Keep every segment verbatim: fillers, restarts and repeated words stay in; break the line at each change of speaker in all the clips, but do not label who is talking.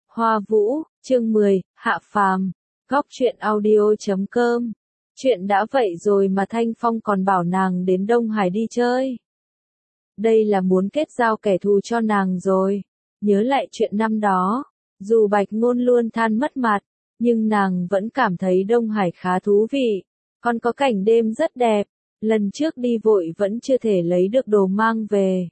Hoa Vũ, chương mười, Hạ Phàm, Góc truyện audio chấm com. Chuyện đã vậy rồi mà Thanh Phong còn bảo nàng đến Đông Hải đi chơi. Đây là muốn kết giao kẻ thù cho nàng rồi. Nhớ lại chuyện năm đó, dù Bạch Ngôn luôn than mất mặt, nhưng nàng vẫn cảm thấy Đông Hải khá thú vị. Còn có cảnh đêm rất đẹp, lần trước đi vội vẫn chưa thể lấy được đồ mang về.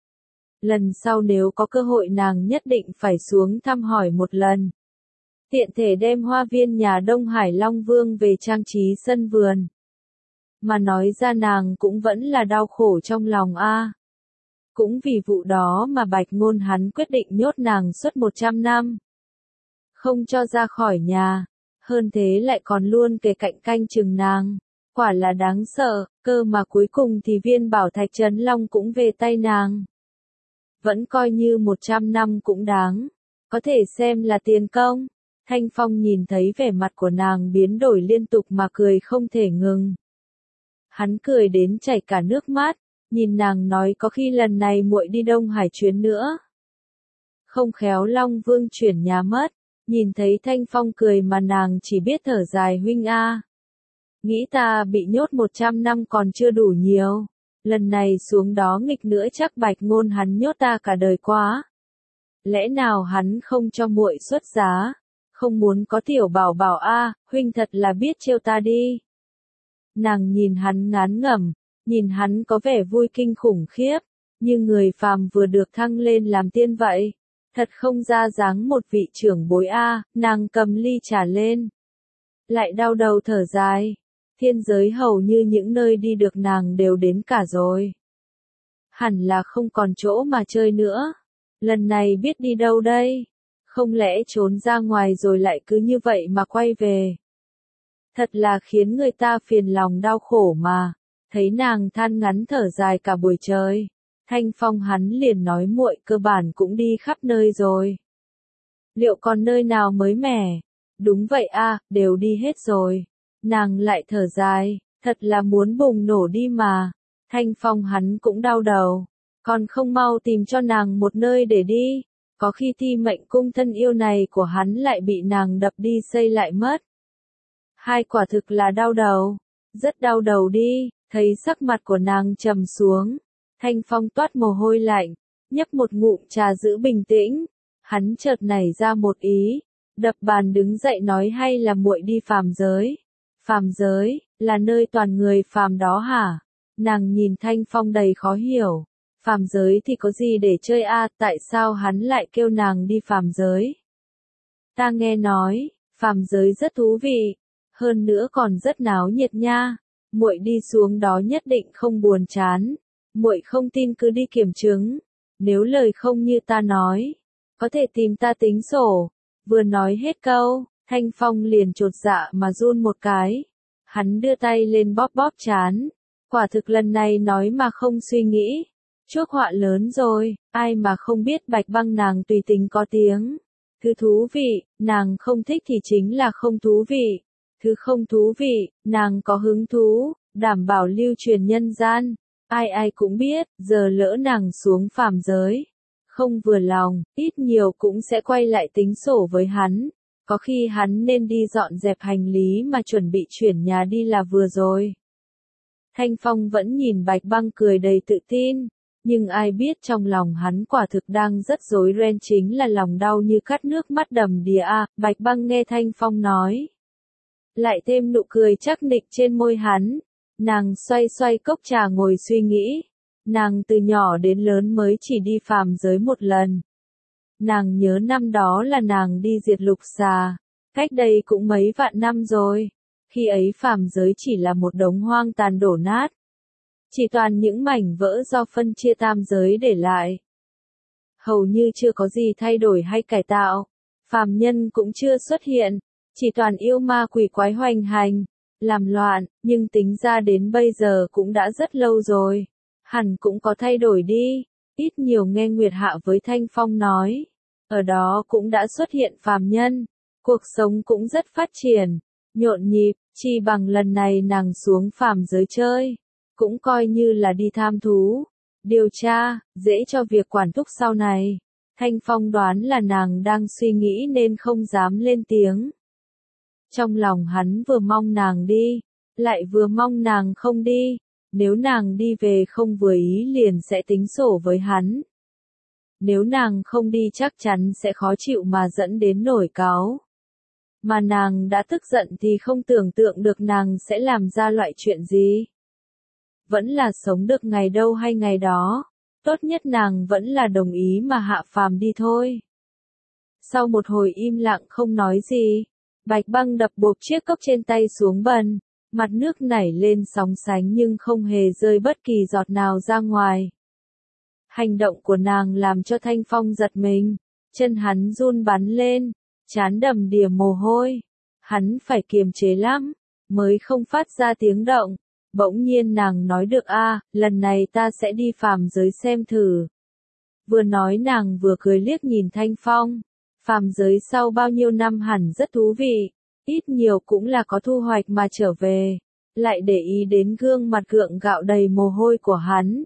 Lần sau nếu có cơ hội nàng nhất định phải xuống thăm hỏi một lần. Tiện thể đem hoa viên nhà Đông Hải Long Vương về trang trí sân vườn. Mà nói ra nàng cũng vẫn là đau khổ trong lòng a. Cũng vì vụ đó mà Bạch Ngôn hắn quyết định nhốt nàng suốt một trăm năm. Không cho ra khỏi nhà, hơn thế lại còn luôn kề cạnh canh chừng nàng. Quả là đáng sợ, cơ mà cuối cùng thì viên bảo thạch trấn long cũng về tay nàng. Vẫn coi như một trăm năm cũng đáng, có thể xem là tiền công. Thanh Phong nhìn thấy vẻ mặt của nàng biến đổi liên tục mà cười không thể ngừng. Hắn cười đến chảy cả nước mắt, nhìn nàng nói có khi lần này muội đi Đông Hải chuyến nữa. Không khéo Long Vương chuyển nhà mất, nhìn thấy Thanh Phong cười mà nàng chỉ biết thở dài huynh a. Nghĩ ta bị nhốt một trăm năm còn chưa đủ nhiều. Lần này xuống đó nghịch nữa chắc Bạch Ngôn hắn nhốt ta cả đời quá. Lẽ nào hắn không cho muội xuất giá, không muốn có tiểu bảo bảo a, huynh thật là biết trêu ta đi. Nàng nhìn hắn ngán ngẩm, nhìn hắn có vẻ vui kinh khủng khiếp, như người phàm vừa được thăng lên làm tiên vậy. Thật không ra dáng một vị trưởng bối a, nàng cầm ly trà lên. Lại đau đầu thở dài. Thiên giới hầu như những nơi đi được nàng đều đến cả rồi. Hẳn là không còn chỗ mà chơi nữa. Lần này biết đi đâu đây? Không lẽ trốn ra ngoài rồi lại cứ như vậy mà quay về? Thật là khiến người ta phiền lòng đau khổ mà. Thấy nàng than ngắn thở dài cả buổi trời. Thanh Phong hắn liền nói muội cơ bản cũng đi khắp nơi rồi. Liệu còn nơi nào mới mẻ? Đúng vậy a, đều đi hết rồi. Nàng lại thở dài, thật là muốn bùng nổ đi mà. Thanh Phong hắn cũng đau đầu, còn không mau tìm cho nàng một nơi để đi. Có khi thi mệnh cung thân yêu này của hắn lại bị nàng đập đi xây lại mất. Hai quả thực là đau đầu, rất đau đầu đi. Thấy sắc mặt của nàng trầm xuống, Thanh Phong toát mồ hôi lạnh, nhấp một ngụm trà giữ bình tĩnh. Hắn chợt nảy ra một ý, đập bàn đứng dậy nói hay là muội đi phàm giới. Phàm giới, là nơi toàn người phàm đó hả? Nàng nhìn Thanh Phong đầy khó hiểu. Phàm giới thì có gì để chơi a, tại sao hắn lại kêu nàng đi phàm giới? Ta nghe nói, phàm giới rất thú vị, hơn nữa còn rất náo nhiệt nha. Muội đi xuống đó nhất định không buồn chán. Muội không tin cứ đi kiểm chứng. Nếu lời không như ta nói, có thể tìm ta tính sổ. Vừa nói hết câu, Thanh Phong liền chột dạ mà run một cái. Hắn đưa tay lên bóp bóp trán. Quả thực lần này nói mà không suy nghĩ. Chuốc họa lớn rồi, ai mà không biết Bạch Băng nàng tùy tính có tiếng. Thứ thú vị, nàng không thích thì chính là không thú vị. Thứ không thú vị, nàng có hứng thú, đảm bảo lưu truyền nhân gian. Ai ai cũng biết, giờ lỡ nàng xuống phàm giới. Không vừa lòng, ít nhiều cũng sẽ quay lại tính sổ với hắn. Có khi hắn nên đi dọn dẹp hành lý mà chuẩn bị chuyển nhà đi là vừa rồi. Thanh Phong vẫn nhìn Bạch Băng cười đầy tự tin. Nhưng ai biết trong lòng hắn quả thực đang rất rối ren, chính là lòng đau như cắt nước mắt đầm đìa a. Bạch Băng nghe Thanh Phong nói, lại thêm nụ cười chắc nịch trên môi hắn. Nàng xoay xoay cốc trà ngồi suy nghĩ. Nàng từ nhỏ đến lớn mới chỉ đi phàm giới một lần. Nàng nhớ năm đó là nàng đi diệt lục xà, cách đây cũng mấy vạn năm rồi. Khi ấy phàm giới chỉ là một đống hoang tàn đổ nát. Chỉ toàn những mảnh vỡ do phân chia tam giới để lại. Hầu như chưa có gì thay đổi hay cải tạo. Phàm nhân cũng chưa xuất hiện. Chỉ toàn yêu ma quỷ quái hoành hành, làm loạn, nhưng tính ra đến bây giờ cũng đã rất lâu rồi. Hẳn cũng có thay đổi đi. Ít nhiều nghe Nguyệt Hạ với Thanh Phong nói. Ở đó cũng đã xuất hiện phàm nhân. Cuộc sống cũng rất phát triển, nhộn nhịp, chi bằng lần này nàng xuống phàm giới chơi. Cũng coi như là đi tham thú, điều tra, dễ cho việc quản thúc sau này. Thanh Phong đoán là nàng đang suy nghĩ nên không dám lên tiếng. Trong lòng hắn vừa mong nàng đi, lại vừa mong nàng không đi, nếu nàng đi về không vừa ý liền sẽ tính sổ với hắn. Nếu nàng không đi chắc chắn sẽ khó chịu mà dẫn đến nổi cáu. Mà nàng đã tức giận thì không tưởng tượng được nàng sẽ làm ra loại chuyện gì. Vẫn là sống được ngày đâu hay ngày đó, tốt nhất nàng vẫn là đồng ý mà Hạ Phàm đi thôi. Sau một hồi im lặng không nói gì, Bạch Băng đập bộp chiếc cốc trên tay xuống bần, mặt nước nảy lên sóng sánh nhưng không hề rơi bất kỳ giọt nào ra ngoài. Hành động của nàng làm cho Thanh Phong giật mình, chân hắn run bắn lên, trán đầm đìa mồ hôi. Hắn phải kiềm chế lắm, mới không phát ra tiếng động. Bỗng nhiên nàng nói được a, à, lần này ta sẽ đi phàm giới xem thử. Vừa nói nàng vừa cười liếc nhìn Thanh Phong. Phàm giới sau bao nhiêu năm hẳn rất thú vị, ít nhiều cũng là có thu hoạch mà trở về. Lại để ý đến gương mặt gượng gạo đầy mồ hôi của hắn.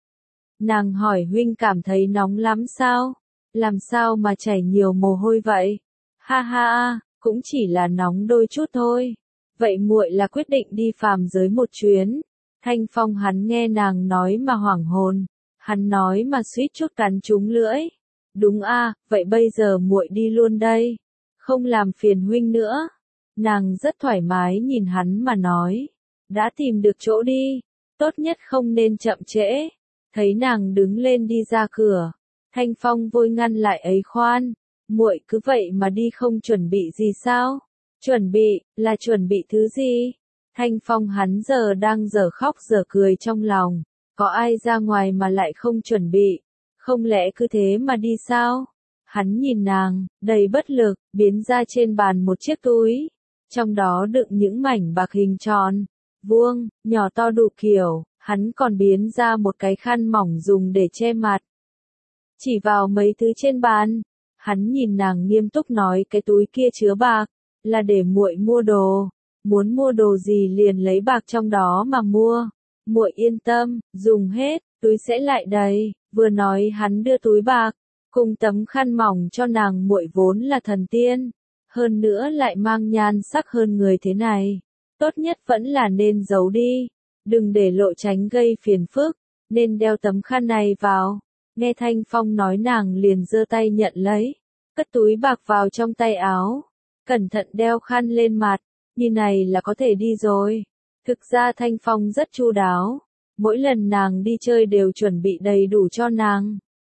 Nàng hỏi huynh cảm thấy nóng lắm sao? Làm sao mà chảy nhiều mồ hôi vậy? Ha ha, cũng chỉ là nóng đôi chút thôi. Vậy muội là quyết định đi phàm giới một chuyến. Thanh Phong hắn nghe nàng nói mà hoảng hồn, hắn nói mà suýt chút cắn trúng lưỡi. Đúng a, à, vậy bây giờ muội đi luôn đây, không làm phiền huynh nữa. Nàng rất thoải mái nhìn hắn mà nói, đã tìm được chỗ đi, tốt nhất không nên chậm trễ. Thấy nàng đứng lên đi ra cửa, Thanh Phong vội ngăn lại ấy khoan, muội cứ vậy mà đi không chuẩn bị gì sao? Chuẩn bị, là chuẩn bị thứ gì? Thanh Phong hắn giờ đang dở khóc dở cười trong lòng, có ai ra ngoài mà lại không chuẩn bị, không lẽ cứ thế mà đi sao? Hắn nhìn nàng, đầy bất lực, biến ra trên bàn một chiếc túi, trong đó đựng những mảnh bạc hình tròn, vuông, nhỏ to đủ kiểu, hắn còn biến ra một cái khăn mỏng dùng để che mặt. Chỉ vào mấy thứ trên bàn, hắn nhìn nàng nghiêm túc nói cái túi kia chứa bạc, là để muội mua đồ, muốn mua đồ gì liền lấy bạc trong đó mà mua. Muội yên tâm, dùng hết, túi sẽ lại đầy. Vừa nói hắn đưa túi bạc, cùng tấm khăn mỏng cho nàng muội vốn là thần tiên, hơn nữa lại mang nhan sắc hơn người thế này. Tốt nhất vẫn là nên giấu đi, đừng để lộ tránh gây phiền phức, nên đeo tấm khăn này vào. Nghe Thanh Phong nói nàng liền giơ tay nhận lấy, cất túi bạc vào trong tay áo, cẩn thận đeo khăn lên mặt, như này là có thể đi rồi. Thực ra Thanh Phong rất chu đáo, mỗi lần nàng đi chơi đều chuẩn bị đầy đủ cho nàng.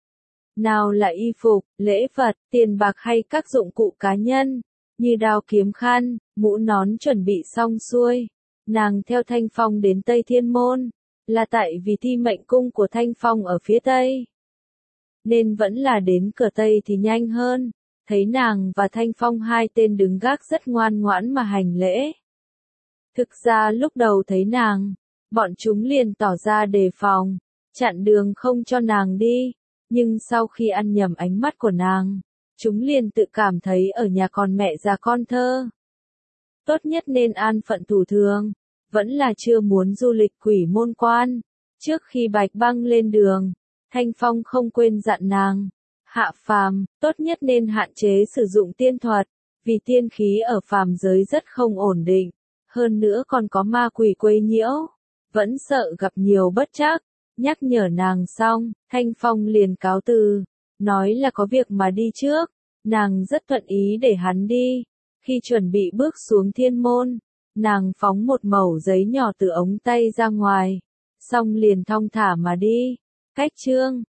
Nào là y phục, lễ vật, tiền bạc hay các dụng cụ cá nhân, như đao kiếm khăn, mũ nón chuẩn bị xong xuôi. Nàng theo Thanh Phong đến Tây Thiên Môn, là tại vì thi mệnh cung của Thanh Phong ở phía Tây. Nên vẫn là đến cửa Tây thì nhanh hơn, thấy nàng và Thanh Phong hai tên đứng gác rất ngoan ngoãn mà hành lễ. Thực ra lúc đầu thấy nàng, bọn chúng liền tỏ ra đề phòng, chặn đường không cho nàng đi, nhưng sau khi ăn nhầm ánh mắt của nàng, chúng liền tự cảm thấy ở nhà còn mẹ già con thơ. Tốt nhất nên an phận thủ thường, vẫn là chưa muốn du lịch Quỷ Môn Quan. Trước khi Bạch Băng lên đường, Thanh Phong không quên dặn nàng, Hạ Phàm, tốt nhất nên hạn chế sử dụng tiên thuật, vì tiên khí ở phàm giới rất không ổn định, hơn nữa còn có ma quỷ quấy nhiễu, vẫn sợ gặp nhiều bất trắc. Nhắc nhở nàng xong, Thanh Phong liền cáo từ, nói là có việc mà đi trước, nàng rất thuận ý để hắn đi. Khi chuẩn bị bước xuống thiên môn, nàng phóng một mẩu giấy nhỏ từ ống tay ra ngoài, xong liền thong thả mà đi. Cách chương